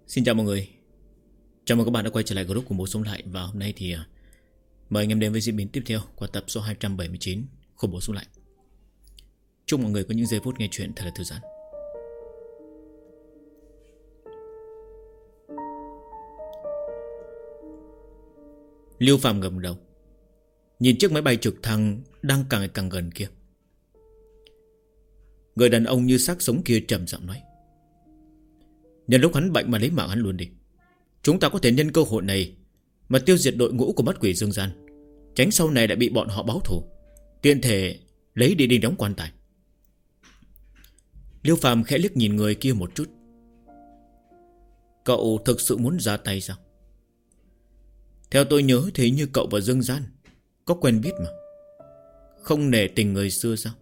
Xin chào mọi người. Chào mừng các bạn đã quay trở lại group của Bố Sống Lại. Và hôm nay thì mời anh em đến với diễn biến tiếp theo qua tập số 279 của Bố Sống Lại. Chúc mọi người có những giây phút nghe chuyện thật là thư giãn. Liêu Phàm ngẩng đầu, nhìn chiếc máy bay trực thăng đang càng ngày càng gần kia. Người đàn ông như xác sống kia trầm giọng nói: nhân lúc hắn bệnh mà lấy mạng hắn luôn đi. Chúng ta có thể nhân cơ hội này mà tiêu diệt đội ngũ của mắt quỷ dương gian, tránh sau này lại bị bọn họ báo thù, tiện thể lấy đi đinh đóng quan tài. Liêu Phàm khẽ liếc nhìn người kia một chút. Cậu thực sự muốn ra tay sao? Theo tôi nhớ thì như cậu và Dương Gian có quen biết mà, không nể tình người xưa sao?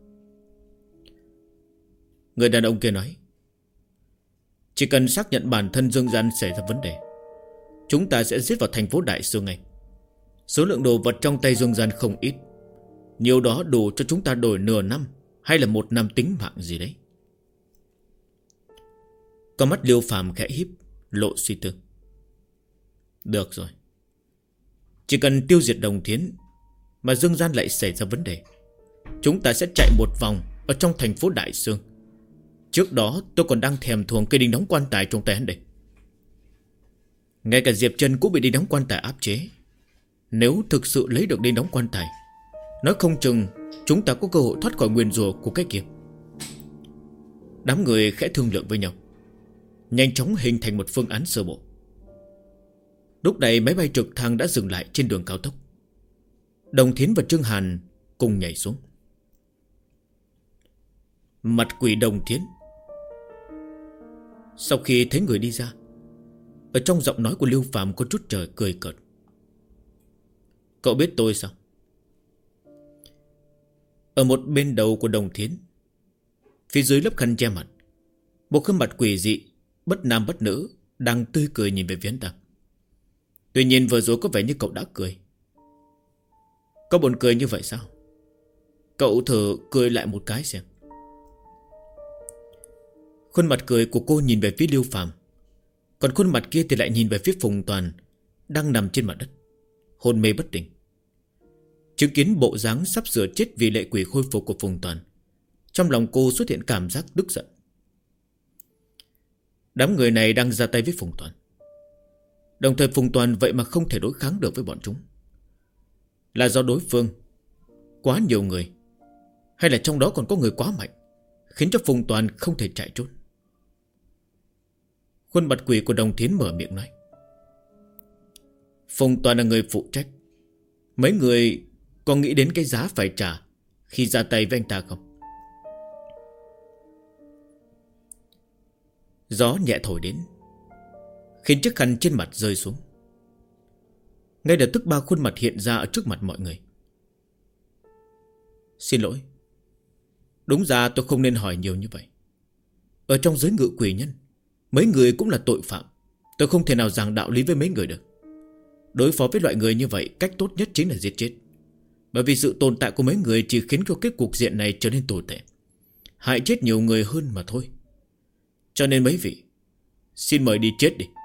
Người đàn ông kia nói: chỉ cần xác nhận bản thân Dương Gian xảy ra vấn đề, chúng ta sẽ giết vào thành phố Đại Sương ngay. Số lượng đồ vật trong tay Dương Gian không ít, nhiều đó đủ cho chúng ta đổi nửa năm hay là 1 năm tính mạng gì đấy. Con mắt Liêu Phàm khẽ híp, lộ suy tư. Được rồi, chỉ cần tiêu diệt Đồng Thiến mà Dương Gian lại xảy ra vấn đề, chúng ta sẽ chạy một vòng ở trong thành phố Đại Sương. Trước đó tôi còn đang thèm thuồng cây đinh đóng quan tài trong tay hắn đây. Ngay cả Diệp Trân cũng bị đinh đóng quan tài áp chế. Nếu thực sự lấy được đinh đóng quan tài, nói không chừng chúng ta có cơ hội thoát khỏi nguyền rủa của cái kia. Đám người khẽ thương lượng với nhau, nhanh chóng hình thành một phương án sơ bộ. Lúc này máy bay trực thăng đã dừng lại trên đường cao tốc. Đồng Thiến và Trương Hàn cùng nhảy xuống. Mặt quỷ Đồng Thiến. Sau khi thấy người đi ra, ở trong giọng nói của Liêu Phàm có chút trời cười cợt. Cậu biết tôi sao? Ở một bên đầu của Đồng Thiến, phía dưới lớp khăn che mặt, một gương mặt quỷ dị, bất nam bất nữ, đang tươi cười nhìn về phía anh ta. Tuy nhiên vừa rồi có vẻ như cậu đã cười. Có buồn cười như vậy sao? Cậu thử cười lại một cái xem. Khuôn mặt cười của cô nhìn về phía Liêu Phàm, còn khuôn mặt kia thì lại nhìn về phía Phùng Toàn đang nằm trên mặt đất, hôn mê bất tỉnh. Chứng kiến bộ dáng sắp sửa chết vì lệ quỷ khôi phục của Phùng Toàn, trong lòng cô xuất hiện cảm giác tức giận. Đám người này đang ra tay với Phùng Toàn, đồng thời Phùng Toàn vậy mà không thể đối kháng được với bọn chúng. Là do đối phương quá nhiều người, hay là trong đó còn có người quá mạnh, khiến cho Phùng Toàn không thể chạy trốn? Khuôn mặt quỷ của Đồng Thiến mở miệng nói: Phùng Toàn là người phụ trách. Mấy người có nghĩ đến cái giá phải trả khi ra tay với anh ta không? Gió nhẹ thổi đến, khiến chiếc khăn trên mặt rơi xuống. Ngay lập tức 3 khuôn mặt hiện ra ở trước mặt mọi người. Xin lỗi, đúng ra tôi không nên hỏi nhiều như vậy. Ở trong giới ngự quỷ nhân, mấy người cũng là tội phạm. Tôi không thể nào giảng đạo lý với mấy người được. Đối phó với loại người như vậy, cách tốt nhất chính là giết chết. Bởi vì sự tồn tại của mấy người chỉ khiến cho cái cục diện này trở nên tồi tệ, hại chết nhiều người hơn mà thôi. Cho nên mấy vị, xin mời đi chết đi.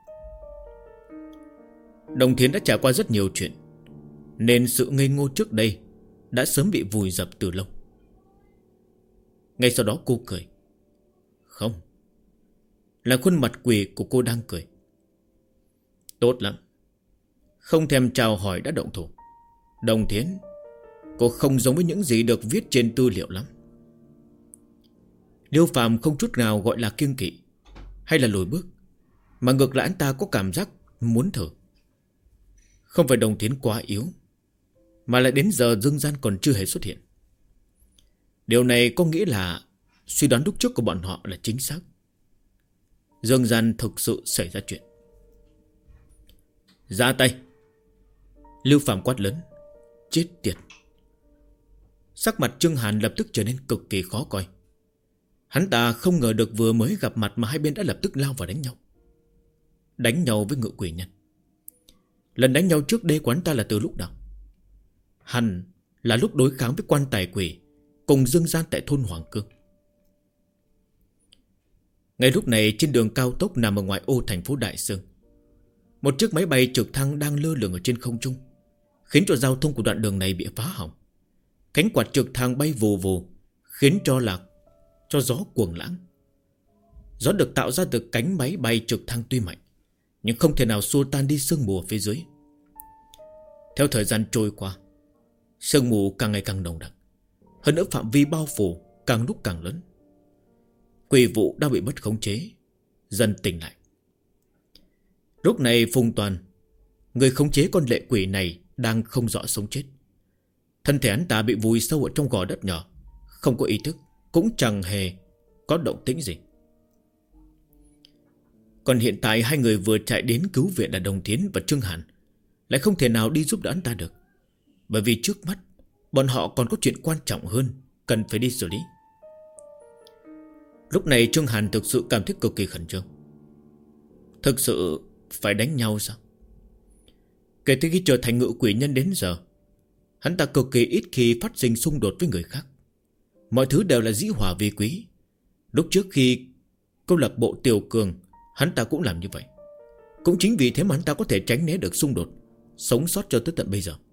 Đồng Thiến đã trải qua rất nhiều chuyện, nên sự ngây ngô trước đây đã sớm bị vùi dập từ lâu. Ngay sau đó cô cười. Không, là khuôn mặt quỷ của cô đang cười. Tốt lắm, không thèm chào hỏi đã động thủ. Đồng Thiến, cô không giống với những gì được viết trên tư liệu lắm. Liêu Phàm không chút nào gọi là kiêng kỵ hay là lùi bước, mà ngược lại anh ta có cảm giác muốn thử. Không phải Đồng Thiến quá yếu, mà lại đến giờ Dương Gian còn chưa hề xuất hiện. Điều này có nghĩa là suy đoán lúc trước của bọn họ là chính xác. Dương Gian thực sự xảy ra chuyện. Ra tay! Lưu Phàm quát lớn. Chết tiệt! Sắc mặt Trương Hàn lập tức trở nên cực kỳ khó coi. Hắn ta không ngờ được vừa mới gặp mặt mà hai bên đã lập tức lao vào đánh nhau. Đánh nhau với ngự quỷ nhân. Lần đánh nhau trước đây của hắn ta là từ lúc nào? Hẳn là lúc đối kháng với quan tài quỷ cùng Dương Gian tại thôn Hoàng Cương. Ngay lúc này trên đường cao tốc nằm ở ngoài ô thành phố Đại Sương, một chiếc máy bay trực thăng đang lơ lửng ở trên không trung, khiến cho giao thông của đoạn đường này bị phá hỏng. Cánh quạt trực thăng bay vù vù, khiến cho gió cuồng lãng. Gió được tạo ra từ cánh máy bay trực thăng tuy mạnh, nhưng không thể nào xua tan đi sương mù ở phía dưới. Theo thời gian trôi qua, sương mù càng ngày càng nồng đặc, hơn nữa phạm vi bao phủ càng lúc càng lớn. Quỷ vụ đang bị mất khống chế, dần tỉnh lại. Lúc này Phùng Toàn, người khống chế con lệ quỷ này, đang không rõ sống chết. Thân thể hắn ta bị vùi sâu ở trong gò đất nhỏ, không có ý thức, cũng chẳng hề có động tĩnh gì. Còn hiện tại hai người vừa chạy đến cứu viện là Đồng Thiến và Trương Hàn lại không thể nào đi giúp đỡ hắn ta được, bởi vì trước mắt bọn họ còn có chuyện quan trọng hơn cần phải đi xử lý. Lúc này Trương Hàn thực sự cảm thấy cực kỳ khẩn trương. Thực sự phải đánh nhau sao? Kể từ khi trở thành ngự quỷ nhân đến giờ, hắn ta cực kỳ ít khi phát sinh xung đột với người khác. Mọi thứ đều là dĩ hòa vi quý. Lúc trước khi câu lạc bộ Tiểu Cường, hắn ta cũng làm như vậy. Cũng chính vì thế mà hắn ta có thể tránh né được xung đột, sống sót cho tới tận bây giờ.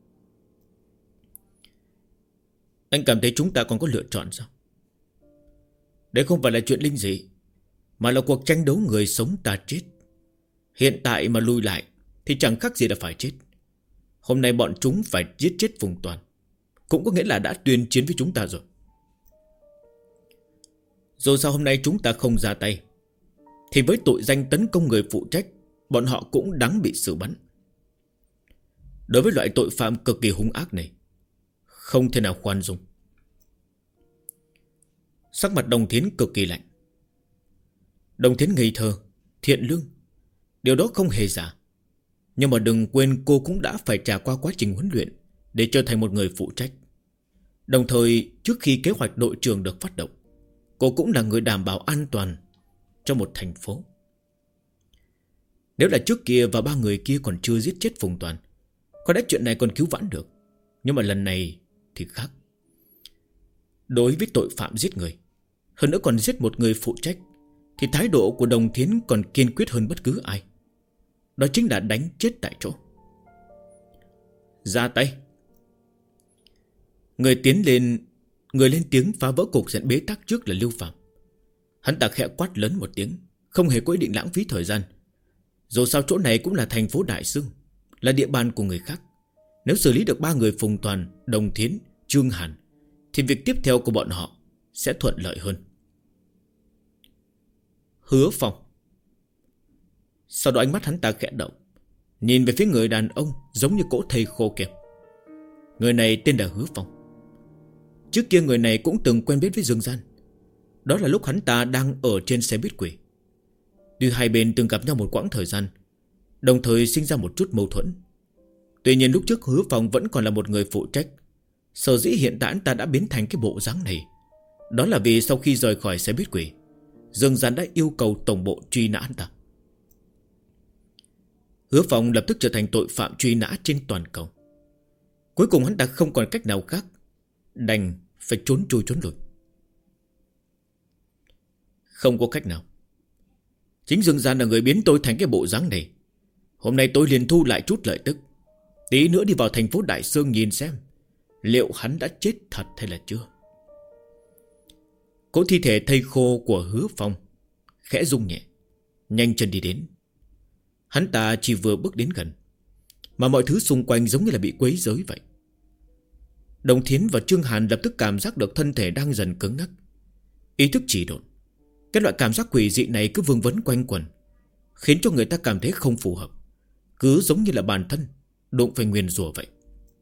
Anh cảm thấy chúng ta còn có lựa chọn sao? Đây không phải là chuyện linh dị, mà là cuộc tranh đấu người sống ta chết. Hiện tại mà lùi lại thì chẳng khác gì là phải chết. Hôm nay bọn chúng phải giết chết Phùng Toàn, cũng có nghĩa là đã tuyên chiến với chúng ta rồi. Dù sao hôm nay chúng ta không ra tay, thì với tội danh tấn công người phụ trách, bọn họ cũng đáng bị xử bắn. Đối với loại tội phạm cực kỳ hung ác này, không thể nào khoan dung. Sắc mặt Đồng Thiến cực kỳ lạnh. Đồng Thiến ngây thơ, thiện lương, điều đó không hề giả. Nhưng mà đừng quên cô cũng đã phải trải qua quá trình huấn luyện để trở thành một người phụ trách. Đồng thời trước khi kế hoạch đội trưởng được phát động, cô cũng là người đảm bảo an toàn cho một thành phố. Nếu là trước kia và ba người kia còn chưa giết chết Phùng Toàn, có lẽ chuyện này còn cứu vãn được. Nhưng mà lần này thì khác. Đối với tội phạm giết người, hơn nữa còn giết một người phụ trách, thì thái độ của Đồng Thiến còn kiên quyết hơn bất cứ ai. Đó chính là đánh chết tại chỗ. Ra tay. Người lên tiếng phá vỡ cục diện bế tắc trước là Lưu Phạm. Hắn ta khẽ quát lớn một tiếng, không hề có ý định lãng phí thời gian. Dù sao chỗ này cũng là thành phố Đại Sương, là địa bàn của người khác. Nếu xử lý được ba người Phùng Toàn, Đồng Thiến, Trương Hàn, thì việc tiếp theo của bọn họ sẽ thuận lợi hơn. Hứa Phong. Sau đó ánh mắt hắn ta khẽ động, nhìn về phía người đàn ông giống như cỗ thây khô kẹp. Người này tên là Hứa Phong. Trước kia người này cũng từng quen biết với Dương Gian. Đó là lúc hắn ta đang ở trên xe buýt quỷ. Tuy hai bên từng gặp nhau một quãng thời gian, đồng thời sinh ra một chút mâu thuẫn. Tuy nhiên lúc trước Hứa Phong vẫn còn là một người phụ trách. Sở dĩ hiện tại hắn ta đã biến thành cái bộ dáng này, đó là vì sau khi rời khỏi xe buýt quỷ, Dương Gian đã yêu cầu tổng bộ truy nã hắn ta. Hứa Phong lập tức trở thành tội phạm truy nã trên toàn cầu. Cuối cùng hắn ta không còn cách nào khác, đành phải trốn chui trốn lùi. Không có cách nào. Chính Dương Gian là người biến tôi thành cái bộ dáng này. Hôm nay tôi liền thu lại chút lợi tức, tí nữa đi vào thành phố Đại Sương nhìn xem liệu hắn đã chết thật hay là chưa. Cỗ thi thể thây khô của Hứa Phong khẽ rung nhẹ, nhanh chân đi đến. Hắn ta chỉ vừa bước đến gần, mà mọi thứ xung quanh giống như là bị quấy rối vậy. Đồng Thiến và Trương Hàn lập tức cảm giác được thân thể đang dần cứng ngắc, ý thức trì độn. Cái loại cảm giác quỷ dị này cứ vương vấn quanh quẩn, khiến cho người ta cảm thấy không phù hợp, cứ giống như là bản thân đụng phải nguyền rủa vậy.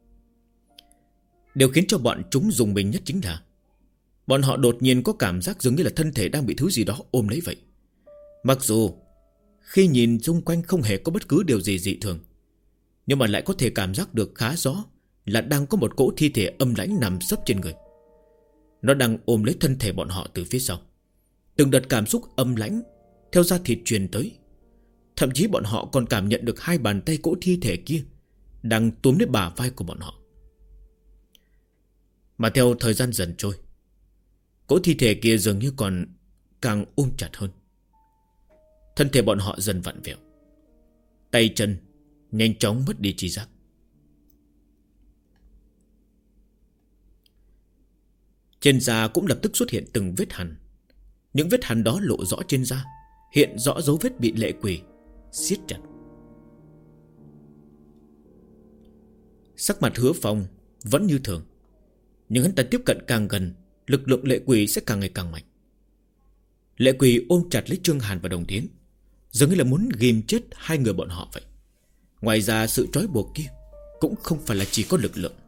Điều khiến cho bọn chúng rùng mình nhất chính là bọn họ đột nhiên có cảm giác giống như là thân thể đang bị thứ gì đó ôm lấy vậy. Mặc dù khi nhìn xung quanh không hề có bất cứ điều gì dị thường, nhưng mà lại có thể cảm giác được khá rõ là đang có một cỗ thi thể âm lãnh nằm sấp trên người. Nó đang ôm lấy thân thể bọn họ từ phía sau. Từng đợt cảm xúc âm lãnh theo da thịt truyền tới. Thậm chí bọn họ còn cảm nhận được hai bàn tay cỗ thi thể kia đang túm lấy bả vai của bọn họ. Mà theo thời gian dần trôi, cỗ thi thể kia dường như còn càng ôm chặt hơn. Thân thể bọn họ dần vặn vẹo, tay chân nhanh chóng mất đi trí giác. Trên da cũng lập tức xuất hiện từng vết hằn. Những vết hằn đó lộ rõ trên da, hiện rõ dấu vết bị lệ quỷ siết chặt. Sắc mặt Hứa Phong vẫn như thường, nhưng hắn ta tiếp cận càng gần, lực lượng lệ quỷ sẽ càng ngày càng mạnh. Lệ quỷ ôm chặt lấy Trương Hàn và Đồng Thiến, dường như là muốn ghim chết hai người bọn họ vậy. Ngoài ra sự trói buộc kia cũng không phải là chỉ có lực lượng.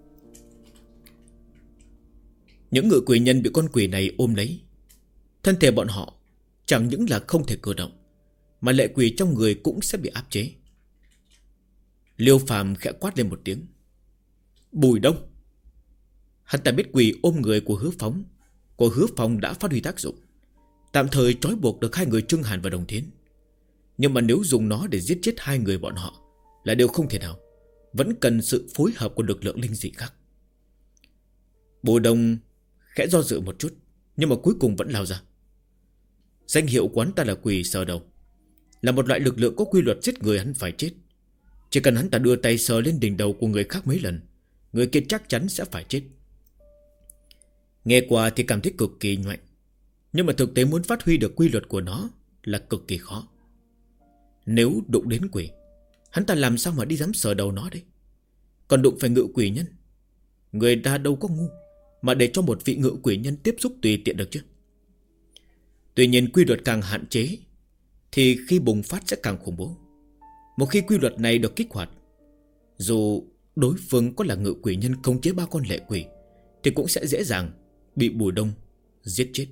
Những ngự quỷ nhân bị con quỷ này ôm lấy, thân thể bọn họ chẳng những là không thể cử động, mà lệ quỷ trong người cũng sẽ bị áp chế. Liêu Phàm khẽ quát lên một tiếng: Bùi Đông! Hắn ta biết quỷ ôm người của Hứa Phong đã phát huy tác dụng, tạm thời trói buộc được hai người Trương Hàn và Đồng Thiến. Nhưng mà nếu dùng nó để giết chết hai người bọn họ là điều không thể nào, vẫn cần sự phối hợp của lực lượng linh dị khác. Bùi Đông khẽ do dự một chút, nhưng mà cuối cùng vẫn lao ra. Danh hiệu của hắn ta là quỷ sờ đầu, là một loại lực lượng có quy luật giết người hắn phải chết. Chỉ cần hắn ta đưa tay sờ lên đỉnh đầu của người khác mấy lần, người kia chắc chắn sẽ phải chết. Nghe qua thì cảm thấy cực kỳ nhoạnh, nhưng mà thực tế muốn phát huy được quy luật của nó là cực kỳ khó. Nếu đụng đến quỷ, hắn ta làm sao mà đi dám sờ đầu nó đấy. Còn đụng phải ngự quỷ nhân, người ta đâu có ngu mà để cho một vị ngự quỷ nhân tiếp xúc tùy tiện được chứ. Tuy nhiên quy luật càng hạn chế thì khi bùng phát sẽ càng khủng bố. Một khi quy luật này được kích hoạt, dù đối phương có là ngự quỷ nhân khống chế ba con lệ quỷ, thì cũng sẽ dễ dàng bị Bùi Đông giết chết.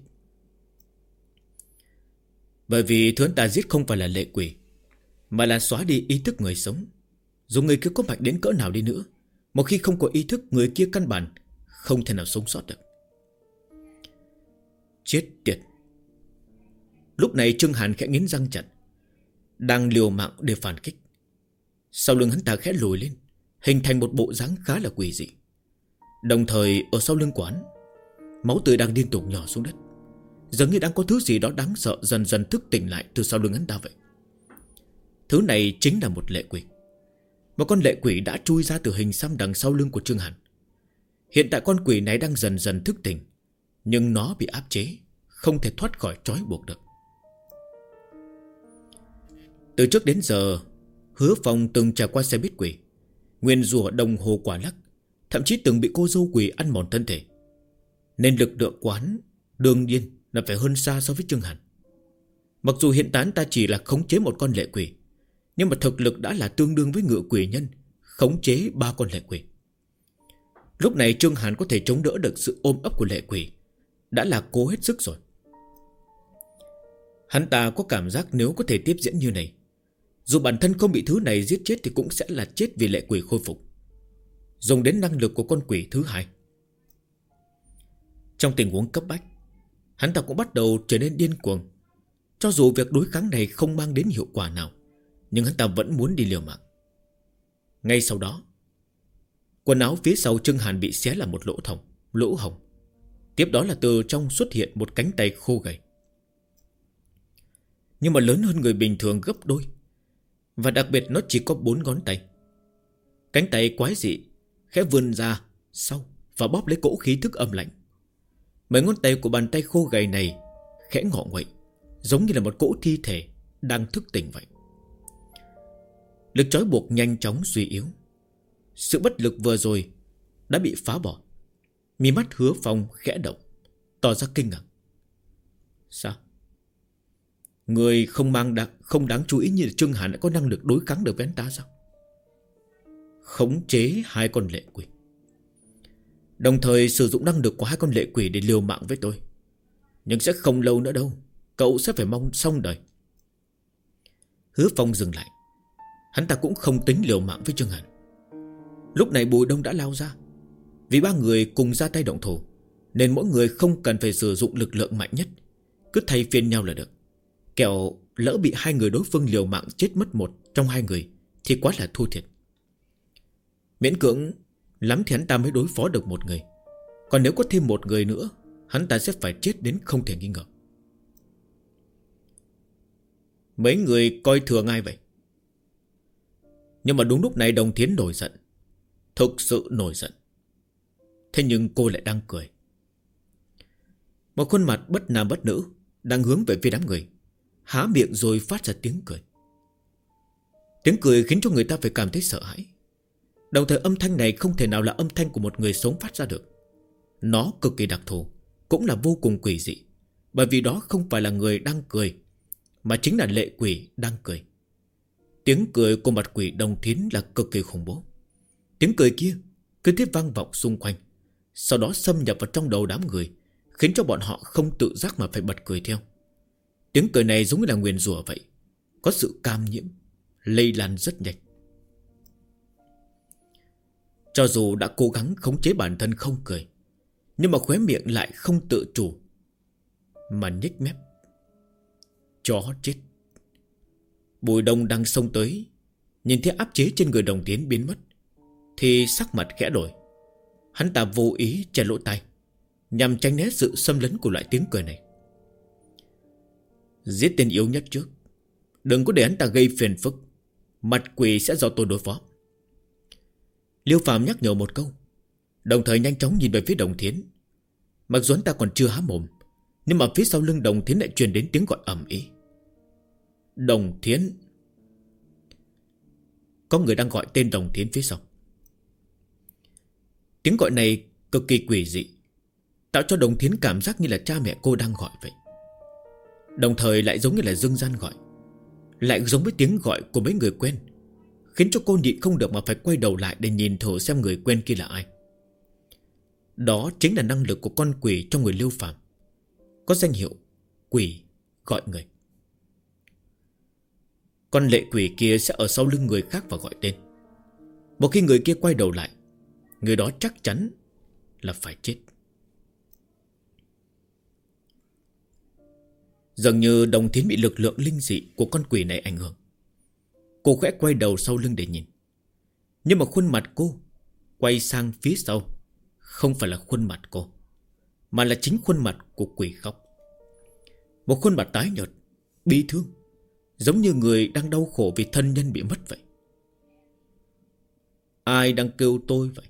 Bởi vì thứ hắn ta giết không phải là lệ quỷ, mà là xóa đi ý thức người sống. Dù người kia có mạnh đến cỡ nào đi nữa, một khi không có ý thức, người kia căn bản không thể nào sống sót được. Chết tiệt! Lúc này Trương Hàn khẽ nghiến răng chặt, đang liều mạng để phản kích. Sau lưng hắn ta khẽ lùi lên, hình thành một bộ dáng khá là quỷ dị. Đồng thời ở sau lưng quán, máu tươi đang liên tục nhỏ xuống đất, giống như đang có thứ gì đó đáng sợ dần dần thức tỉnh lại từ sau lưng hắn ta vậy. Thứ này chính là một lệ quỷ. Một con lệ quỷ đã chui ra từ hình xăm đằng sau lưng của Trương Hàn. Hiện tại con quỷ này đang dần dần thức tỉnh, nhưng nó bị áp chế, không thể thoát khỏi trói buộc được. Từ trước đến giờ, Hứa Phong từng trải qua xe buýt quỷ, nguyên rủa đồng hồ quả lắc, thậm chí từng bị cô dâu quỷ ăn mòn thân thể, nên lực lượng quán đương nhiên là phải hơn xa so với Trương Hàn. Mặc dù hiện tại ta chỉ là khống chế một con lệ quỷ, nhưng mà thực lực đã là tương đương với ngự quỷ nhân khống chế ba con lệ quỷ. Lúc này Trương Hàn có thể chống đỡ được sự ôm ấp của lệ quỷ đã là cố hết sức rồi. Hắn ta có cảm giác nếu có thể tiếp diễn như này, dù bản thân không bị thứ này giết chết thì cũng sẽ là chết vì lệ quỷ khôi phục, dùng đến năng lực của con quỷ thứ hai. Trong tình huống cấp bách, hắn ta cũng bắt đầu trở nên điên cuồng. Cho dù việc đối kháng này không mang đến hiệu quả nào, nhưng hắn ta vẫn muốn đi liều mạng. Ngay sau đó, quần áo phía sau Trương Hàn bị xé là một lỗ hổng. Tiếp đó là từ trong xuất hiện một cánh tay khô gầy, nhưng mà lớn hơn người bình thường gấp đôi, và đặc biệt nó chỉ có 4 ngón tay. Cánh tay quái dị khẽ vươn ra sau và bóp lấy cỗ khí thức âm lạnh. Mấy ngón tay của bàn tay khô gầy này khẽ ngọ nguậy, giống như là một cỗ thi thể đang thức tỉnh vậy. Lực trói buộc nhanh chóng suy yếu. Sự bất lực vừa rồi đã bị phá bỏ. Mí mắt Hứa Phong khẽ động, tỏ ra kinh ngạc. Sao? Người không đáng chú ý như là Trương Hàn đã có năng lực đối kháng được với anh ta sao? Khống chế hai con lệ quỷ, đồng thời sử dụng năng lực của hai con lệ quỷ để liều mạng với tôi. Nhưng sẽ không lâu nữa đâu, cậu sẽ phải mong xong đời. Hứa Phong dừng lại. Hắn ta cũng không tính liều mạng với Trương Hàn. Lúc này Bùi Đông đã lao ra. Vì ba người cùng ra tay động thủ, nên mỗi người không cần phải sử dụng lực lượng mạnh nhất, cứ thay phiên nhau là được. Kẻo lỡ bị hai người đối phương liều mạng chết mất một trong hai người thì quá là thua thiệt. Miễn cưỡng lắm thì hắn ta mới đối phó được một người, còn nếu có thêm một người nữa, hắn ta sẽ phải chết đến không thể nghi ngờ. Mấy người coi thường ai vậy? Nhưng mà đúng lúc này Đồng Thiến nổi giận. Thực sự nổi giận. Thế nhưng cô lại đang cười. Một khuôn mặt bất nam bất nữ đang hướng về phía đám người, há miệng rồi phát ra tiếng cười. Tiếng cười khiến cho người ta phải cảm thấy sợ hãi. Đồng thời âm thanh này không thể nào là âm thanh của một người sống phát ra được. Nó cực kỳ đặc thù, cũng là vô cùng quỷ dị. Bởi vì đó không phải là người đang cười, mà chính là lệ quỷ đang cười. Tiếng cười của mặt quỷ Đồng Thiến là cực kỳ khủng bố. Tiếng cười kia cứ tiếp vang vọng xung quanh, sau đó xâm nhập vào trong đầu đám người, khiến cho bọn họ không tự giác mà phải bật cười theo. Tiếng cười này giống như là nguyền rủa vậy, có sự cam nhiễm, lây lan rất nhanh. Cho dù đã cố gắng khống chế bản thân không cười, nhưng mà khóe miệng lại không tự chủ mà nhếch mép. Chó chết. Bùi Đông đang xông tới, nhìn thấy áp chế trên người Đồng Tiến biến mất thì sắc mặt khẽ đổi. Hắn ta vô ý che lỗ tai, nhằm tránh né sự xâm lấn của loại tiếng cười này. Giết tên yếu nhất trước, đừng có để hắn ta gây phiền phức. Mặt quỷ sẽ do tôi đối phó. Liêu Phàm nhắc nhở một câu, đồng thời nhanh chóng nhìn về phía Đồng Thiến. Mặc dù hắn ta còn chưa há mồm, nhưng mà phía sau lưng Đồng Thiến lại truyền đến tiếng gọi ầm ĩ. Đồng Thiến. Có người đang gọi tên Đồng Thiến phía sau. Tiếng gọi này cực kỳ quỷ dị, tạo cho Đồng Thiến cảm giác như là cha mẹ cô đang gọi vậy. Đồng thời lại giống như là dương gian gọi, lại giống với tiếng gọi của mấy người quen, khiến cho cô nhịn không được mà phải quay đầu lại để nhìn thử xem người quen kia là ai. Đó chính là năng lực của con quỷ trong người Liêu Phàm, có danh hiệu quỷ gọi người. Con lệ quỷ kia sẽ ở sau lưng người khác và gọi tên. Một khi người kia quay đầu lại, người đó chắc chắn là phải chết. Dường như Đồng Thiến bị lực lượng linh dị của con quỷ này ảnh hưởng. Cô khẽ quay đầu sau lưng để nhìn, nhưng mà khuôn mặt cô quay sang phía sau không phải là khuôn mặt cô, mà là chính khuôn mặt của quỷ khóc. Một khuôn mặt tái nhợt, bi thương, giống như người đang đau khổ vì thân nhân bị mất vậy. Ai đang kêu tôi vậy?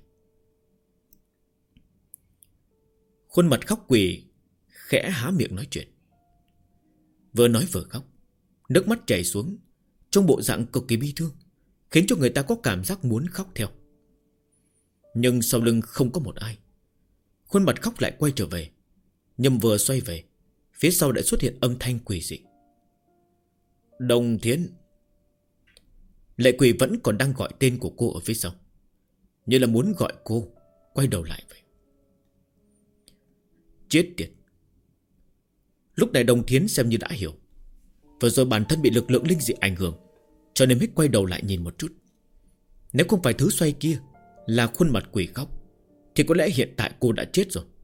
Khuôn mặt khóc quỷ khẽ há miệng nói chuyện. Vừa nói vừa khóc, nước mắt chảy xuống, trong bộ dạng cực kỳ bi thương, khiến cho người ta có cảm giác muốn khóc theo. Nhưng sau lưng không có một ai. Khuôn mặt khóc lại quay trở về, nhưng vừa xoay về, phía sau đã xuất hiện âm thanh quỷ dị. Đồng Thiến. Lệ quỷ vẫn còn đang gọi tên của cô ở phía sau, như là muốn gọi cô quay đầu lại vậy. Chết tiệt. Lúc này Đồng Thiến xem như đã hiểu, vừa rồi bản thân bị lực lượng linh dị ảnh hưởng, cho nên mới quay đầu lại nhìn một chút. Nếu không phải thứ xoay kia là khuôn mặt quỷ khóc, thì có lẽ hiện tại cô đã chết rồi.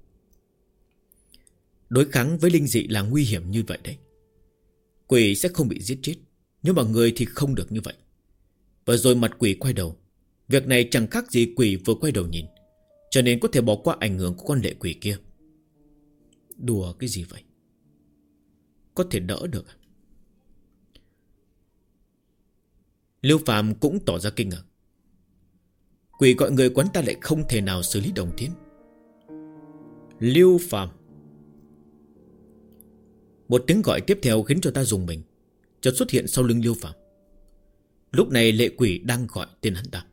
Đối kháng với linh dị là nguy hiểm như vậy đấy. Quỷ sẽ không bị giết chết, nhưng mà người thì không được như vậy. Và rồi mặt quỷ quay đầu, việc này chẳng khác gì quỷ vừa quay đầu nhìn, cho nên có thể bỏ qua ảnh hưởng của con lệ quỷ kia. Đùa cái gì vậy? Có thể đỡ được à? Liêu Phàm cũng tỏ ra kinh ngạc. Quỷ gọi người quán ta lại không thể nào xử lý Đồng Thiến. Liêu Phàm. Một tiếng gọi tiếp theo khiến cho ta rùng mình, chợt xuất hiện sau lưng Liêu Phàm. Lúc này lệ quỷ đang gọi tên hắn ta.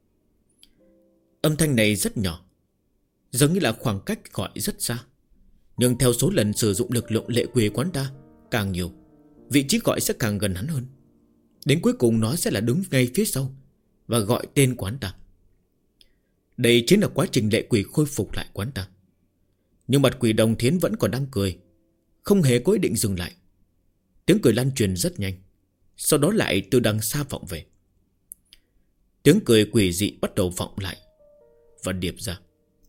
Âm thanh này rất nhỏ, giống như là khoảng cách gọi rất xa, nhưng theo số lần sử dụng lực lượng lệ quỷ quán ta càng nhiều, vị trí gọi sẽ càng gần hắn hơn. Đến cuối cùng nó sẽ là đứng ngay phía sau và gọi tên quán ta. Đây chính là quá trình lệ quỷ khôi phục lại quán ta. Nhưng mặt quỷ Đồng Thiến vẫn còn đang cười, không hề có ý định dừng lại. Tiếng cười lan truyền rất nhanh, sau đó lại từ đằng xa vọng về. Tiếng cười quỷ dị bắt đầu vọng lại và điệp ra.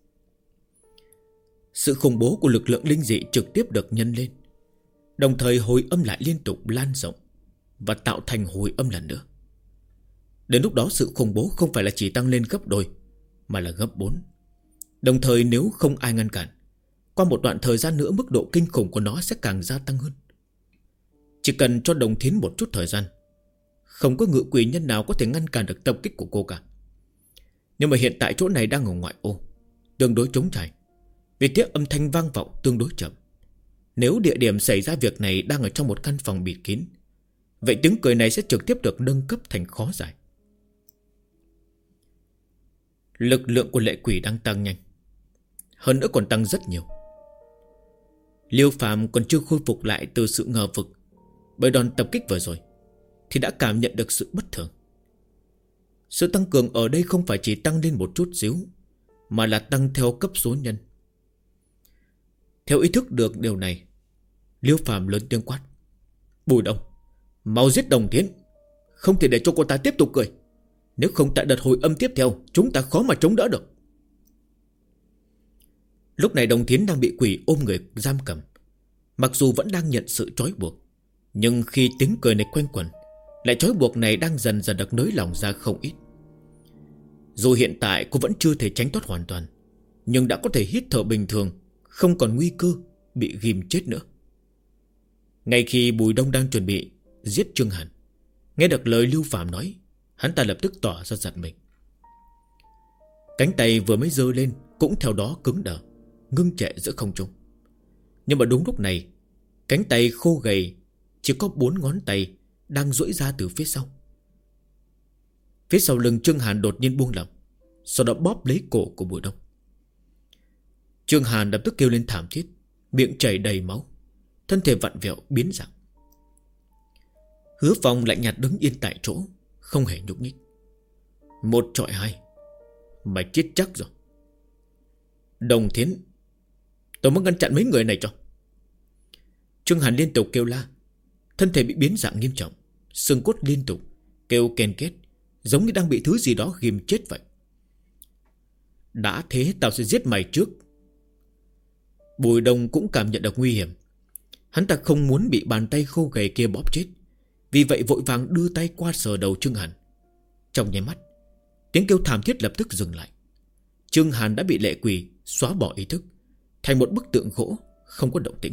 Sự khủng bố của lực lượng linh dị trực tiếp được nhân lên, đồng thời hồi âm lại liên tục lan rộng và tạo thành hồi âm lần nữa. Đến lúc đó sự khủng bố không phải là chỉ tăng lên gấp đôi, mà là gấp 4. Đồng thời nếu không ai ngăn cản, qua một đoạn thời gian nữa mức độ kinh khủng của nó sẽ càng gia tăng hơn. Chỉ cần cho Đồng Thiến một chút thời gian, không có ngự quỷ nhân nào có thể ngăn cản được tập kích của cô cả. Nhưng mà hiện tại chỗ này đang ở ngoại ô, tương đối trống trải, vì thế âm thanh vang vọng tương đối chậm. Nếu địa điểm xảy ra việc này đang ở trong một căn phòng bịt kín, vậy tiếng cười này sẽ trực tiếp được nâng cấp thành khó giải. Lực lượng của lệ quỷ đang tăng nhanh, hơn nữa còn tăng rất nhiều. Liêu Phàm còn chưa khôi phục lại từ sự ngờ vực bởi đòn tập kích vừa rồi, thì đã cảm nhận được sự bất thường. Sự tăng cường ở đây không phải chỉ tăng lên một chút xíu, mà là tăng theo cấp số nhân. Theo ý thức được điều này, Liêu Phàm lớn tiếng quát: Bùi Đông, mau giết Đồng Thiến, không thể để cho cô ta tiếp tục cười. Nếu không tại đợt hồi âm tiếp theo, chúng ta khó mà chống đỡ được. Lúc này Đồng Thiến đang bị quỷ ôm người giam cầm. Mặc dù vẫn đang nhận sự trói buộc, nhưng khi tiếng cười này quanh quẩn, lại trói buộc này đang dần dần được nới lỏng ra không ít. Dù hiện tại cô vẫn chưa thể tránh thoát hoàn toàn, nhưng đã có thể hít thở bình thường, không còn nguy cơ bị ghim chết nữa. Ngay khi Bùi Đông đang chuẩn bị giết Trương Hàn, nghe được lời Lưu Phàm nói, hắn ta lập tức tỏ ra giật mình. Cánh tay vừa mới giơ lên cũng theo đó cứng đờ, ngưng trệ giữa không trung. Nhưng mà đúng lúc này, cánh tay khô gầy chỉ có 4 ngón tay đang duỗi ra từ phía sau. Phía sau lưng Trương Hàn đột nhiên buông lỏng, sau đó bóp lấy cổ của Bùi Đông. Trương Hàn lập tức kêu lên thảm thiết, miệng chảy đầy máu, thân thể vặn vẹo biến dạng. Hứa Phong lạnh nhạt đứng yên tại chỗ, không hề nhúc nhích. 1 chọi 2, mày chết chắc rồi. Đồng Thiến, tôi muốn ngăn chặn mấy người này cho. Trương Hàn liên tục kêu la, thân thể bị biến dạng nghiêm trọng, xương cốt liên tục kêu ken két, giống như đang bị thứ gì đó ghim chết vậy. Đã thế tao sẽ giết mày trước. Bùi Đông cũng cảm nhận được nguy hiểm. Hắn ta không muốn bị bàn tay khô gầy kia bóp chết, vì vậy vội vàng đưa tay qua sờ đầu Trương Hàn. Trong nháy mắt, tiếng kêu thảm thiết lập tức dừng lại. Trương Hàn đã bị lệ quỷ xóa bỏ ý thức, thành một bức tượng gỗ không có động tĩnh.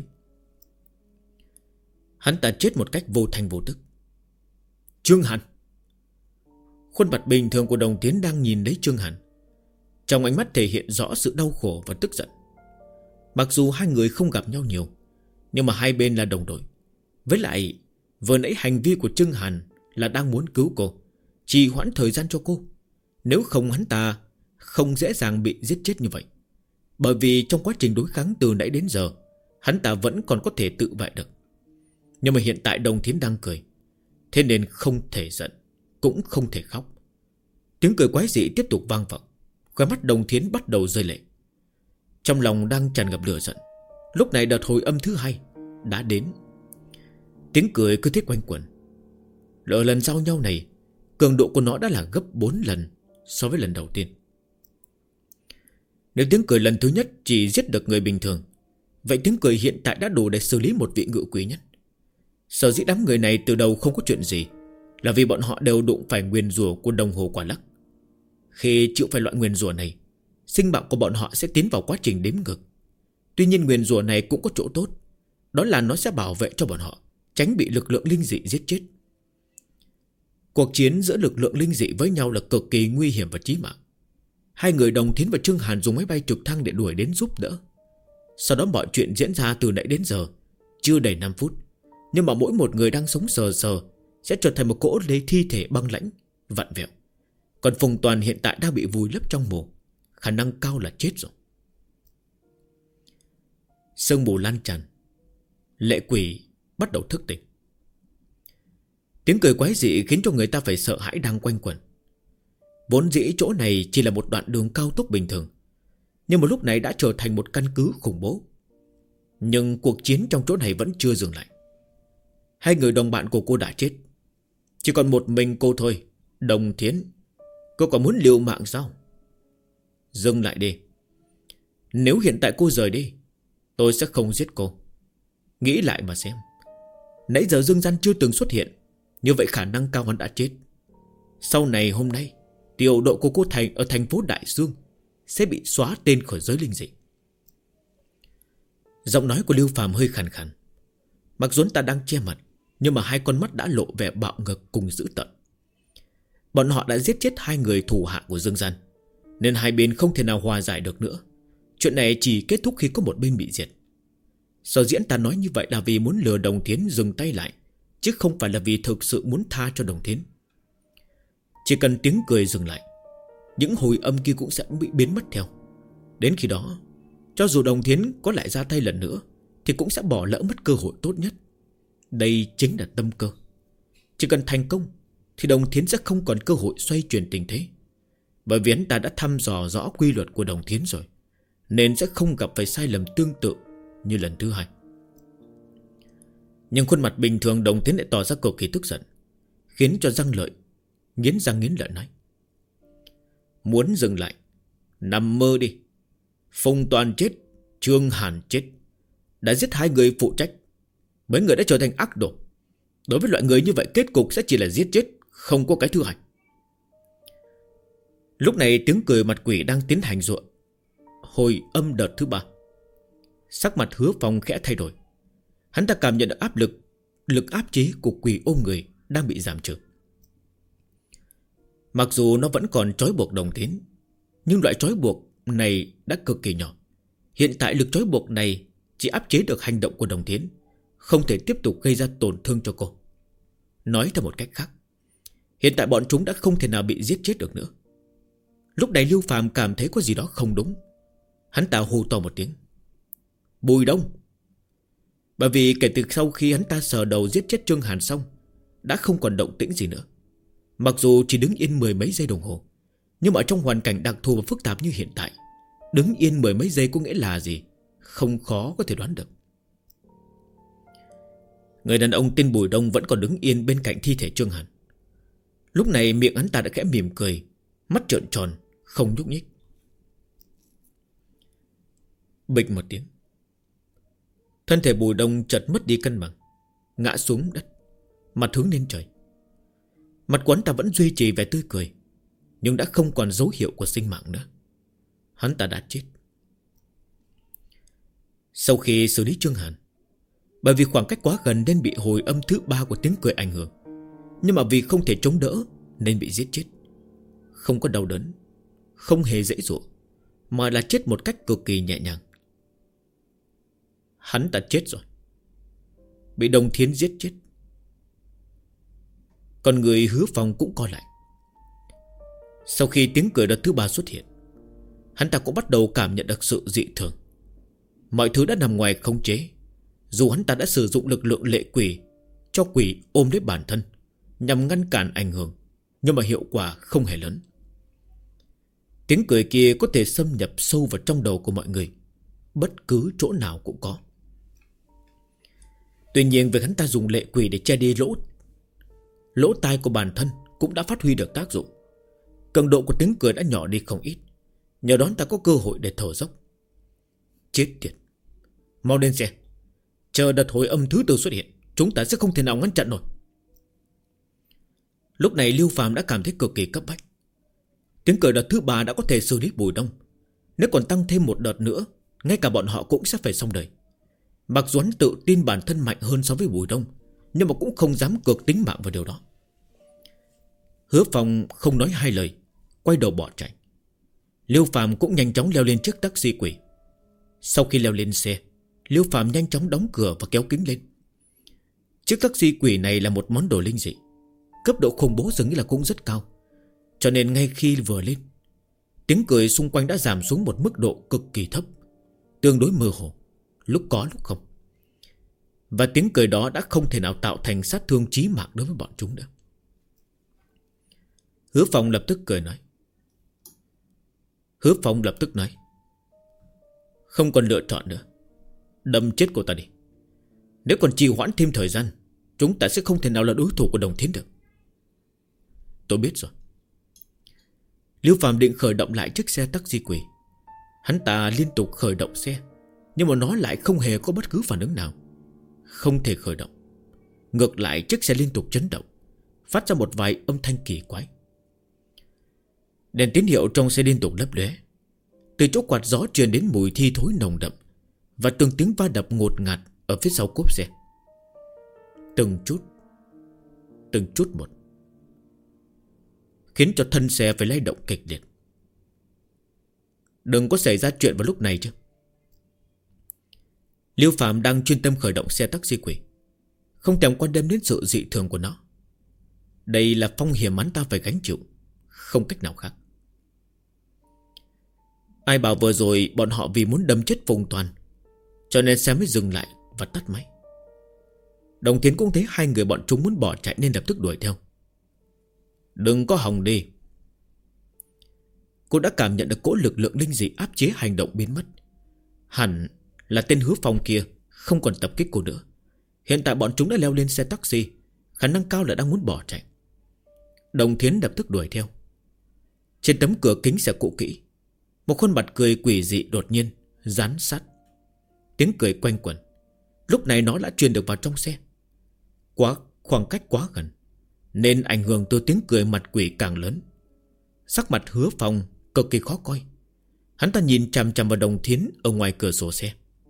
Hắn ta chết một cách vô thanh vô tức. Trương Hàn. Khuôn mặt bình thường của Đồng Tiến đang nhìn lấy Trương Hàn, trong ánh mắt thể hiện rõ sự đau khổ và tức giận. Mặc dù hai người không gặp nhau nhiều, nhưng mà hai bên là đồng đội. Với lại vừa nãy hành vi của Trương Hàn là đang muốn cứu cô, trì hoãn thời gian cho cô. Nếu không hắn ta không dễ dàng bị giết chết như vậy. Bởi vì trong quá trình đối kháng từ nãy đến giờ, hắn ta vẫn còn có thể tự vệ được. Nhưng mà hiện tại Đồng Thiến đang cười, thế nên không thể giận, cũng không thể khóc. Tiếng cười quái dị tiếp tục vang vọng, khóe mắt Đồng Thiến bắt đầu rơi lệ. Trong lòng đang tràn ngập lửa giận. Lúc này đợt hồi âm thứ 2 đã đến. Tiếng cười cứ thế quanh quẩn. Ở lần giao nhau này, cường độ của nó đã là gấp 4 lần so với lần đầu tiên. Nếu tiếng cười lần thứ nhất chỉ giết được người bình thường, vậy tiếng cười hiện tại đã đủ để xử lý một vị ngự quỷ nhất. Sở dĩ đám người này từ đầu không có chuyện gì là vì bọn họ đều đụng phải nguyền rủa của đồng hồ quả lắc. Khi chịu phải loại nguyền rủa này, sinh mạng của bọn họ sẽ tiến vào quá trình đếm ngược. Tuy nhiên nguyền rủa này cũng có chỗ tốt, đó là nó sẽ bảo vệ cho bọn họ tránh bị lực lượng linh dị giết chết. Cuộc chiến giữa lực lượng linh dị với nhau là cực kỳ nguy hiểm và chí mạng. Hai người Đồng Thiến và Trương Hàn dùng máy bay trực thăng để đuổi đến giúp đỡ. Sau đó mọi chuyện diễn ra từ nãy đến giờ chưa đầy 5 phút, nhưng mà mỗi một người đang sống sờ sờ sẽ trở thành một cỗ lấy thi thể băng lãnh, vặn vẹo. Còn Phùng Toàn hiện tại đang bị vùi lấp trong mồ, khả năng cao là chết rồi. Sương mù lan tràn, lệ quỷ bắt đầu thức tỉnh. Tiếng cười quái dị khiến cho người ta phải sợ hãi đang quanh quẩn. Vốn dĩ chỗ này chỉ là một đoạn đường cao tốc bình thường, nhưng một lúc này đã trở thành một căn cứ khủng bố. Nhưng cuộc chiến trong chỗ này vẫn chưa dừng lại. Hai người đồng bạn của cô đã chết, chỉ còn một mình cô thôi. Đồng Thiến, cô còn muốn liều mạng sao? Dừng lại đi. Nếu hiện tại cô rời đi, tôi sẽ không giết cô. Nghĩ lại mà xem, nãy giờ Dương Gian chưa từng xuất hiện, như vậy khả năng cao hắn đã chết. Sau này hôm nay, tiểu đội của cô Thành ở thành phố Đại Dương sẽ bị xóa tên khỏi giới linh dị. Giọng nói của Lưu Phàm hơi khàn khàn. Mặc dù ta đang che mặt, Nhưng mà hai con mắt đã lộ vẻ bạo ngược cùng dữ tợn. Bọn họ đã giết chết hai người thủ hạ của Dương Gian, nên hai bên không thể nào hòa giải được nữa. Chuyện này chỉ kết thúc khi có một bên bị diệt. Sở diễn ta nói như vậy là vì muốn lừa Đồng Thiến dừng tay lại, chứ không phải là vì thực sự muốn tha cho Đồng Thiến. Chỉ cần tiếng cười dừng lại, những hồi âm kia cũng sẽ bị biến mất theo. Đến khi đó, cho dù Đồng Thiến có lại ra tay lần nữa thì cũng sẽ bỏ lỡ mất cơ hội tốt nhất. Đây chính là tâm cơ. Chỉ cần thành công thì Đồng Thiến sẽ không còn cơ hội xoay chuyển tình thế. Bởi vì hắn ta đã thăm dò rõ quy luật của Đồng Thiến rồi, nên sẽ không gặp phải sai lầm tương tự như lần thứ hai. Nhưng khuôn mặt bình thường Đồng Thiến lại tỏ ra cực kỳ tức giận, khiến cho Giang Lợi nghiến răng nghiến lợi nói: muốn dừng lại, nằm mơ đi. Phùng Toàn chết, Trương Hàn chết, đã giết hai người phụ trách. Mấy người đã trở thành ác đồ. Đối với loại người như vậy, kết cục sẽ chỉ là giết chết, không có cái thứ hai. Lúc này tiếng cười mặt quỷ đang tiến hành rồi hồi âm đợt thứ ba. Sắc mặt Hứa Phong khẽ thay đổi. Hắn ta cảm nhận được lực áp chế của quỷ ôm người đang bị giảm trừ. Mặc dù nó vẫn còn trói buộc Đồng Thiến, nhưng loại trói buộc này đã cực kỳ nhỏ. Hiện tại lực trói buộc này chỉ áp chế được hành động của Đồng Thiến, không thể tiếp tục gây ra tổn thương cho cô. Nói theo một cách khác, hiện tại bọn chúng đã không thể nào bị giết chết được nữa. Lúc này Lưu Phàm cảm thấy có gì đó không đúng. Hắn ta hô to một tiếng: Bùi Đông! Bởi vì kể từ sau khi hắn ta sờ đầu giết chết Trương Hàn xong, đã không còn động tĩnh gì nữa. Mặc dù chỉ đứng yên mười mấy giây đồng hồ, nhưng mà trong hoàn cảnh đặc thù và phức tạp như hiện tại, đứng yên mười mấy giây có nghĩa là gì, không khó có thể đoán được. Người đàn ông tên Bùi Đông vẫn còn đứng yên bên cạnh thi thể Trương Hàn. Lúc này miệng hắn ta đã khẽ mỉm cười, mắt trợn tròn, không nhúc nhích. Bịch một tiếng, thân thể Bùi Đông chợt mất đi cân bằng, ngã xuống đất, mặt hướng lên trời. Mặt của hắn ta vẫn duy trì vẻ tươi cười, nhưng đã không còn dấu hiệu của sinh mạng nữa. Hắn ta đã chết. Sau khi xử lý Trương Hàn, bởi vì khoảng cách quá gần nên bị hồi âm thứ ba của tiếng cười ảnh hưởng, nhưng mà vì không thể chống đỡ nên bị giết chết. Không có đau đớn, không hề dễ dụa, mà là chết một cách cực kỳ nhẹ nhàng. Hắn ta chết rồi, bị Đồng Thiến giết chết. Còn người Hứa Phong cũng co lại. Sau khi tiếng cười đợt thứ ba xuất hiện, hắn ta cũng bắt đầu cảm nhận được sự dị thường. Mọi thứ đã nằm ngoài khống chế. Dù hắn ta đã sử dụng lực lượng lệ quỷ cho quỷ ôm lấy bản thân nhằm ngăn cản ảnh hưởng, nhưng mà hiệu quả không hề lớn. Tiếng cười kia có thể xâm nhập sâu vào trong đầu của mọi người, bất cứ chỗ nào cũng có. Tuy nhiên việc hắn ta dùng lệ quỷ để che đi lỗ tai của bản thân cũng đã phát huy được tác dụng. Cường độ của tiếng cười đã nhỏ đi không ít, nhờ đó hắn ta có cơ hội để thở dốc. Chết tiệt! Mau lên xe, chờ đợt hồi âm thứ tư xuất hiện, chúng ta sẽ không thể nào ngăn chặn nổi. Lúc này Lưu Phàm đã cảm thấy cực kỳ cấp bách. Tiếng cười đợt thứ ba đã có thể xử lý Bùi Đông. Nếu còn tăng thêm một đợt nữa, ngay cả bọn họ cũng sẽ phải xong đời. Mặc dù hắn tự tin bản thân mạnh hơn so với Bùi Đông, nhưng mà cũng không dám cược tính mạng vào điều đó. Hứa Phong không nói hai lời, quay đầu bỏ chạy. Lưu Phàm cũng nhanh chóng leo lên chiếc taxi quỷ. Sau khi leo lên xe, Lưu Phàm nhanh chóng đóng cửa và kéo kính lên. Chiếc taxi quỷ này là một món đồ linh dị, cấp độ khủng bố dường như là cũng rất cao. Cho nên ngay khi vừa lên, tiếng cười xung quanh đã giảm xuống một mức độ cực kỳ thấp, tương đối mơ hồ, lúc có lúc không. Và tiếng cười đó đã không thể nào tạo thành sát thương chí mạng đối với bọn chúng nữa. Hứa Phong lập tức nói: Không còn lựa chọn nữa, đâm chết cô ta đi. Nếu còn trì hoãn thêm thời gian, chúng ta sẽ không thể nào là đối thủ của Đồng Thiến được. Tôi biết rồi. Lưu Phàm định khởi động lại chiếc xe taxi quỷ. Hắn ta liên tục khởi động xe, nhưng mà nó lại không hề có bất cứ phản ứng nào. Không thể khởi động. Ngược lại chiếc xe liên tục chấn động, phát ra một vài âm thanh kỳ quái. Đèn tín hiệu trong xe liên tục lấp lóe. Từ chỗ quạt gió truyền đến mùi thi thối nồng đậm, và từng tiếng va đập ngột ngạt ở phía sau cốp xe. Từng chút một, khiến cho thân xe phải lay động kịch liệt. Đừng có xảy ra chuyện vào lúc này chứ. Lưu Phạm đang chuyên tâm khởi động xe taxi quỷ, không thèm quan tâm đến sự dị thường của nó. Đây là phong hiểm hắn ta phải gánh chịu, không cách nào khác. Ai bảo vừa rồi bọn họ vì muốn đâm chết Phùng Toàn, cho nên xe mới dừng lại và tắt máy. Đồng Thiến cũng thấy hai người bọn chúng muốn bỏ chạy nên lập tức đuổi theo. Đừng có hòng đi. Cô đã cảm nhận được cỗ lực lượng linh dị áp chế hành động biến mất. Hẳn là tên Hứa Phong kia không còn tập kích cô nữa. Hiện tại bọn chúng đã leo lên xe taxi, khả năng cao là đang muốn bỏ chạy. Đồng Thiến lập tức đuổi theo. Trên tấm cửa kính xe cũ kỹ, một khuôn mặt cười quỷ dị đột nhiên dán sát. Tiếng cười quanh quẩn. Lúc này nó đã truyền được vào trong xe. Khoảng cách quá gần, nên ảnh hưởng từ tiếng cười mặt quỷ càng lớn. Sắc mặt Hứa Phong cực kỳ khó coi. Hắn ta nhìn chằm chằm vào Đồng Thiến ở ngoài cửa sổ xe.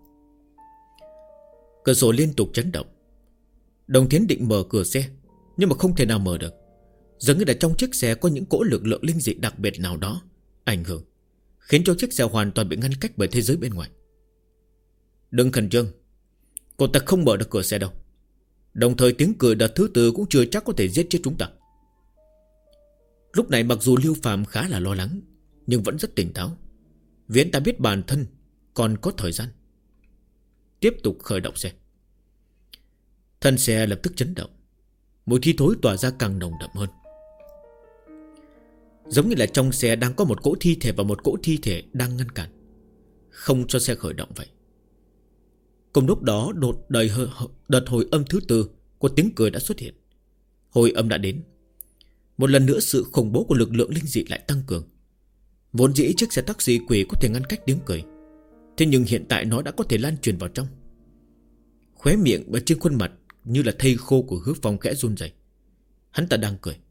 Cửa sổ liên tục chấn động. Đồng Thiến định mở cửa xe, nhưng mà không thể nào mở được. Dường như là trong chiếc xe có những cỗ lực lượng linh dị đặc biệt nào đó ảnh hưởng, khiến cho chiếc xe hoàn toàn bị ngăn cách bởi thế giới bên ngoài. Đừng khẩn trương, cô ta không mở được cửa xe đâu. Đồng thời tiếng cười đợt thứ tư cũng chưa chắc có thể giết chết chúng ta. Lúc này mặc dù Lưu Phạm khá là lo lắng, nhưng vẫn rất tỉnh táo, vì anh ta biết bản thân còn có thời gian. Tiếp tục khởi động xe. Thân xe lập tức chấn động. Mùi thi thối tỏa ra càng nồng đậm hơn, giống như là trong xe đang có một cỗ thi thể và một cỗ thi thể đang ngăn cản, không cho xe khởi động vậy. Cùng lúc đó đợt hồi âm thứ tư của tiếng cười đã xuất hiện. Hồi âm đã đến. Một lần nữa sự khủng bố của lực lượng linh dị lại tăng cường. Vốn dĩ chiếc xe taxi quỷ có thể ngăn cách tiếng cười, thế nhưng hiện tại nó đã có thể lan truyền vào trong. Khóe miệng và trên khuôn mặt như là thây khô của Hứa Phong khẽ run rẩy. Hắn ta đang cười,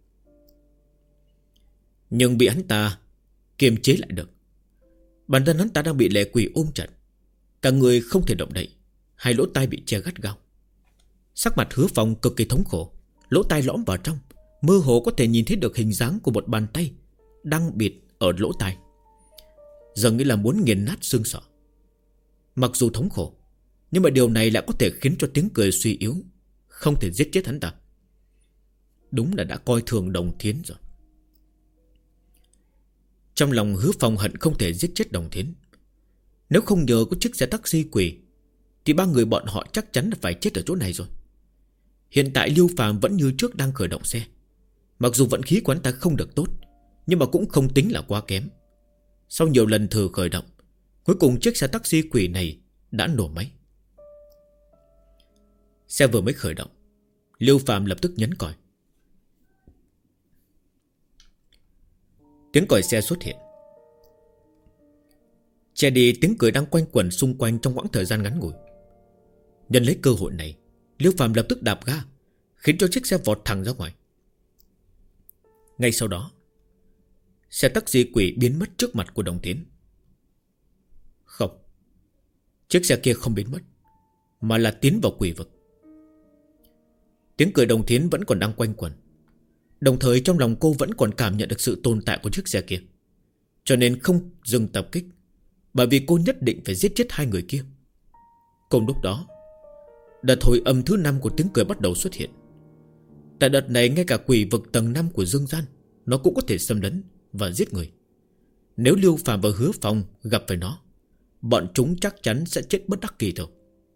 nhưng bị hắn ta kiềm chế lại được. Bản thân hắn ta đang bị lệ quỷ ôm chặt, cả người không thể động đậy, hai lỗ tai bị che gắt gao. Sắc mặt Hứa Phong cực kỳ thống khổ, lỗ tai lõm vào trong, mơ hồ có thể nhìn thấy được hình dáng của một bàn tay đang bịt ở lỗ tai, dường như là muốn nghiền nát xương sọ. Mặc dù thống khổ, nhưng mà điều này lại có thể khiến cho tiếng cười suy yếu, không thể giết chết hắn ta. Đúng là đã coi thường Đồng Thiến rồi. Trong lòng Hứa Phong hận không thể giết chết Đồng Thiến. Nếu không nhờ có chiếc xe taxi quỷ, thì ba người bọn họ chắc chắn là phải chết ở chỗ này rồi. Hiện tại Lưu Phàm vẫn như trước đang khởi động xe. Mặc dù vận khí của hắn ta không được tốt, nhưng mà cũng không tính là quá kém. Sau nhiều lần thử khởi động, cuối cùng chiếc xe taxi quỷ này đã nổ máy. Xe vừa mới khởi động, Lưu Phàm lập tức nhấn còi. Tiếng còi xe xuất hiện, che đi tiếng cười đang quanh quẩn xung quanh trong quãng thời gian ngắn ngủi. Nhân lấy cơ hội này, Lưu Phàm lập tức đạp ga, khiến cho chiếc xe vọt thẳng ra ngoài. Ngay sau đó, xe taxi quỷ biến mất trước mặt của Đồng Thiến. Không, chiếc xe kia không biến mất, mà là tiến vào quỷ vực. Tiếng cười Đồng Thiến vẫn còn đang quanh quẩn, đồng thời trong lòng cô vẫn còn cảm nhận được sự tồn tại của chiếc xe kia, cho nên không dừng tập kích, bởi vì cô nhất định phải giết chết hai người kia. Cùng lúc đó, đợt hồi âm thứ 5 của tiếng cười bắt đầu xuất hiện. Tại đợt này ngay cả quỷ vực tầng 5 của dương gian nó cũng có thể xâm lấn và giết người. Nếu Lưu Phàm và Hứa Phong gặp phải nó, bọn chúng chắc chắn sẽ chết bất đắc kỳ thôi.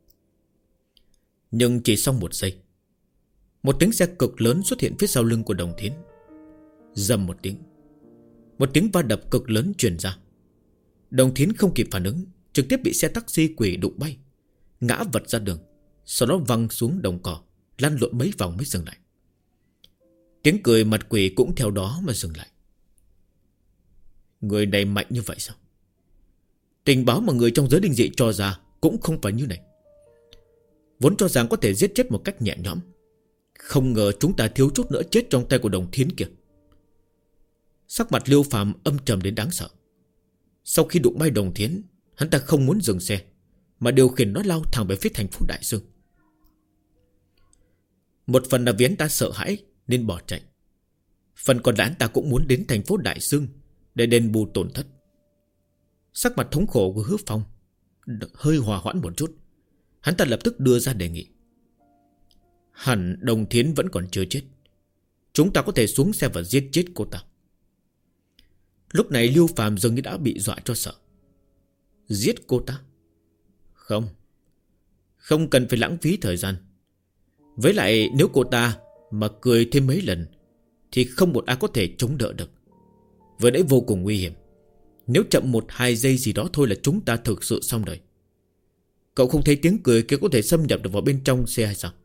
Nhưng chỉ sau một giây, một tiếng xe cực lớn xuất hiện phía sau lưng của Đồng Thiến. Rầm một tiếng va đập cực lớn truyền ra. Đồng Thiến không kịp phản ứng, trực tiếp bị xe taxi quỷ đụng bay, ngã vật ra đường, sau đó văng xuống đồng cỏ, lăn lộn mấy vòng mới dừng lại. Tiếng cười mặt quỷ cũng theo đó mà dừng lại. Người này mạnh như vậy sao? Tình báo mà người trong giới linh dị cho ra cũng không phải như này. Vốn cho rằng có thể giết chết một cách nhẹ nhõm, không ngờ chúng ta thiếu chút nữa chết trong tay của Đồng Thiến kìa. Sắc mặt Lưu Phàm âm trầm đến đáng sợ. Sau khi đụng bay Đồng Thiến, hắn ta không muốn dừng xe, mà điều khiển nó lao thẳng về phía thành phố Đại Dương. Một phần là vì hắn ta sợ hãi nên bỏ chạy. Phần còn lại hắn ta cũng muốn đến thành phố Đại Xương để đền bù tổn thất. Sắc mặt thống khổ của Hứa Phong hơi hòa hoãn một chút. Hắn ta lập tức đưa ra đề nghị. Hẳn Đồng Thiến vẫn còn chưa chết. Chúng ta có thể xuống xe và giết chết cô ta. Lúc này Lưu Phàm dường như đã bị dọa cho sợ. Giết cô ta? Không. Không cần phải lãng phí thời gian. Với lại nếu cô ta mà cười thêm mấy lần thì không một ai có thể chống đỡ được. Vừa nãy vô cùng nguy hiểm. Nếu chậm 1-2 giây gì đó thôi là chúng ta thực sự xong đời. Cậu không thấy tiếng cười kia có thể xâm nhập được vào bên trong xe hay sao?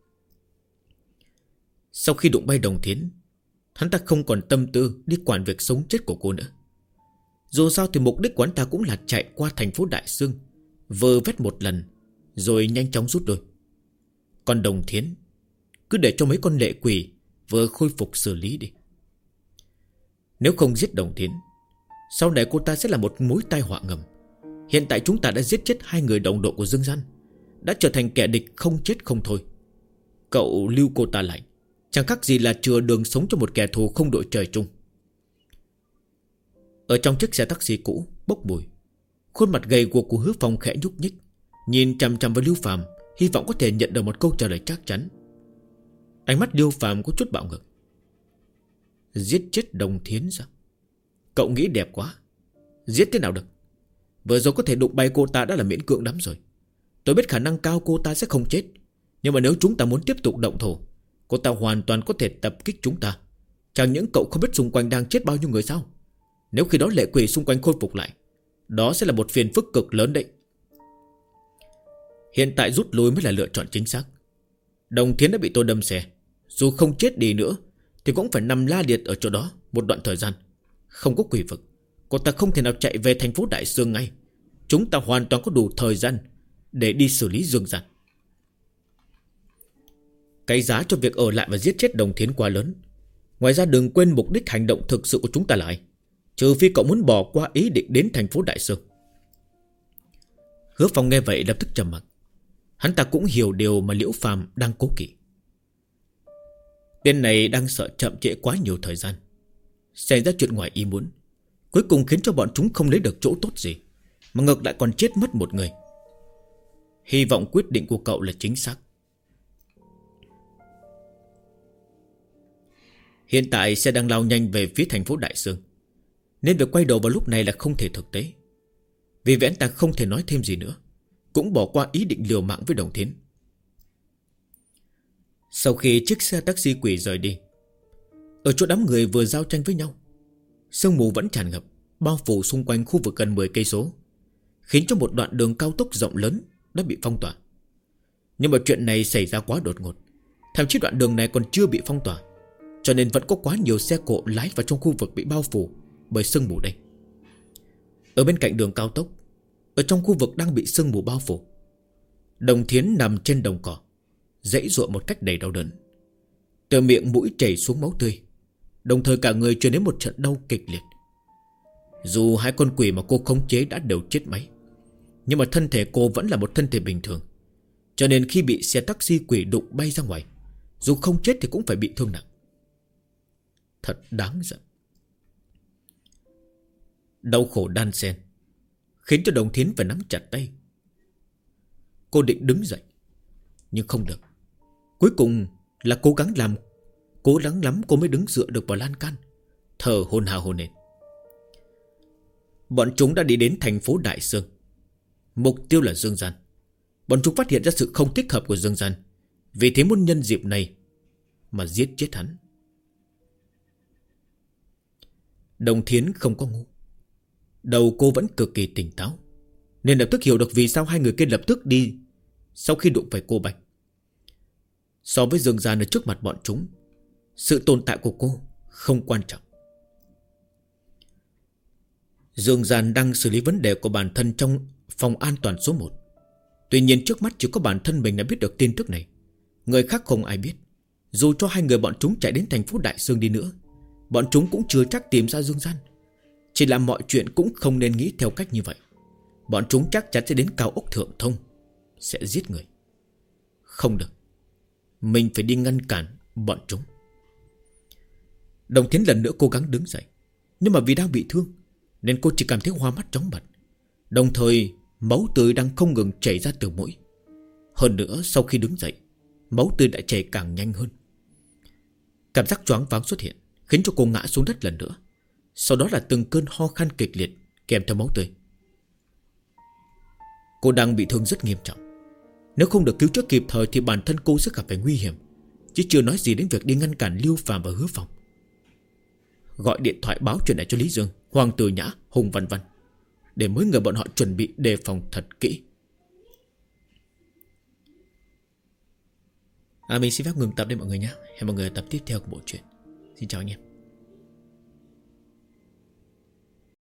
Sau khi đụng bay Đồng Thiến, hắn ta không còn tâm tư đi quản việc sống chết của cô nữa. Dù sao thì mục đích của hắn ta cũng là chạy qua thành phố Đại Xương, vơ vét một lần rồi nhanh chóng rút đôi. Còn Đồng Thiến cứ để cho mấy con lệ quỷ vừa khôi phục xử lý đi. Nếu không giết Đồng Thiến, sau này cô ta sẽ là một mối tai họa ngầm. Hiện tại chúng ta đã giết chết 2 người đồng đội của Dương Gian, đã trở thành kẻ địch không chết không thôi. Cậu lưu cô ta lại chẳng khác gì là chừa đường sống cho một kẻ thù không đội trời chung. Ở trong chiếc xe taxi cũ bốc mùi, khuôn mặt gầy guộc của Hứa Phong khẽ nhúc nhích, nhìn chằm chằm vào Lưu Phàm, hy vọng có thể nhận được một câu trả lời chắc chắn. Ánh mắt Lưu Phàm có chút bạo ngược. Giết chết Đồng Thiến sao? Cậu nghĩ đẹp quá. Giết thế nào được? Vừa rồi có thể đụng bay cô ta đã là miễn cưỡng lắm rồi. Tôi biết khả năng cao cô ta sẽ không chết, nhưng mà nếu chúng ta muốn tiếp tục động thổ, cô ta hoàn toàn có thể tập kích chúng ta. Chẳng những cậu không biết xung quanh đang chết bao nhiêu người sao? Nếu khi đó lệ quỷ xung quanh khôi phục lại, đó sẽ là một phiền phức cực lớn đấy. Hiện tại rút lui mới là lựa chọn chính xác. Đồng Thiến đã bị tôi đâm xe, dù không chết đi nữa thì cũng phải nằm la liệt ở chỗ đó một đoạn thời gian. Không có quỷ vực, cô ta không thể nào chạy về thành phố Đại Xương ngay. Chúng ta hoàn toàn có đủ thời gian để đi xử lý Dương Gian. Cái giá cho việc ở lại và giết chết Đồng Thiến quá lớn. Ngoài ra đừng quên mục đích hành động thực sự của chúng ta là ai. Trừ phi cậu muốn bỏ qua ý định đến thành phố Đại Xương. Hứa Phong nghe vậy lập tức trầm mặc. Hắn ta cũng hiểu điều mà Liễu Phàm đang cố kỵ. Tên này đang sợ chậm trễ quá nhiều thời gian, xảy ra chuyện ngoài ý muốn, cuối cùng khiến cho bọn chúng không lấy được chỗ tốt gì, mà ngược lại còn chết mất một người. Hy vọng quyết định của cậu là chính xác. Hiện tại xe đang lao nhanh về phía thành phố Đại Xương, nên việc quay đầu vào lúc này là không thể thực tế. Vì vậy anh ta không thể nói thêm gì nữa, cũng bỏ qua ý định liều mạng với Đồng Thiến. Sau khi chiếc xe taxi quỷ rời đi, ở chỗ đám người vừa giao tranh với nhau, sương mù vẫn tràn ngập, bao phủ xung quanh khu vực gần 10 cây số, khiến cho một đoạn đường cao tốc rộng lớn đã bị phong tỏa. Nhưng mà chuyện này xảy ra quá đột ngột, thậm chí đoạn đường này còn chưa bị phong tỏa, cho nên vẫn có quá nhiều xe cộ lái vào trong khu vực bị bao phủ bởi sương mù đây. Ở bên cạnh đường cao tốc, ở trong khu vực đang bị sương mù bao phủ, Đồng Thiến nằm trên đồng cỏ, giãy giụa một cách đầy đau đớn. Từ miệng mũi chảy xuống máu tươi, đồng thời cả người truyền đến một trận đau kịch liệt. Dù 2 con quỷ mà cô khống chế đã đều chết máy, nhưng mà thân thể cô vẫn là một thân thể bình thường, cho nên khi bị xe taxi quỷ đụng bay ra ngoài, dù không chết thì cũng phải bị thương nặng. Thật đáng giận. Đau khổ đan xen khiến cho Đồng Thiến phải nắm chặt tay. Cô định đứng dậy, nhưng không được. Cuối cùng là cố gắng lắm cô mới đứng dựa được vào lan can, thở hổn hển hổn hển. Bọn chúng đã đi đến thành phố Đại Xương. Mục tiêu là Dương Gian. Bọn chúng phát hiện ra sự không thích hợp của Dương Gian, vì thế muốn nhân dịp này mà giết chết hắn. Đồng Thiến không có ngu, đầu cô vẫn cực kỳ tỉnh táo, nên lập tức hiểu được vì sao 2 người kia lập tức đi sau khi đụng phải cô Bạch. So với Dương Gian ở trước mặt bọn chúng, sự tồn tại của cô không quan trọng. Dương Gian đang xử lý vấn đề của bản thân trong phòng an toàn số 1. Tuy nhiên trước mắt chỉ có bản thân mình đã biết được tin tức này, người khác không ai biết. Dù cho 2 người bọn chúng chạy đến thành phố Đại Xương đi nữa, bọn chúng cũng chưa chắc tìm ra Dương Gian. Chỉ là mọi chuyện cũng không nên nghĩ theo cách như vậy. Bọn chúng chắc chắn sẽ đến cao ốc Thượng Thông, sẽ giết người. Không được, mình phải đi ngăn cản bọn chúng. Đồng Thiến lần nữa cố gắng đứng dậy, nhưng mà vì đang bị thương nên cô chỉ cảm thấy hoa mắt chóng mặt, đồng thời máu tươi đang không ngừng chảy ra từ mũi. Hơn nữa sau khi đứng dậy, máu tươi đã chảy càng nhanh hơn. Cảm giác choáng váng xuất hiện, khiến cho cô ngã xuống đất lần nữa. Sau đó là từng cơn ho khan kịch liệt kèm theo máu tươi. Cô đang bị thương rất nghiêm trọng. Nếu không được cứu chữa kịp thời thì bản thân cô sẽ gặp phải nguy hiểm, chứ chưa nói gì đến việc đi ngăn cản Lưu Phàm và Hứa Phong. Gọi điện thoại báo chuyện này cho Lý Dương, Hoàng Tử Nhã, Hùng Văn Văn, để mấy người bọn họ chuẩn bị đề phòng thật kỹ. Mình xin phép ngừng tập đây mọi người nhé. Hẹn mọi người ở tập tiếp theo của bộ truyện. Xin chào anh em.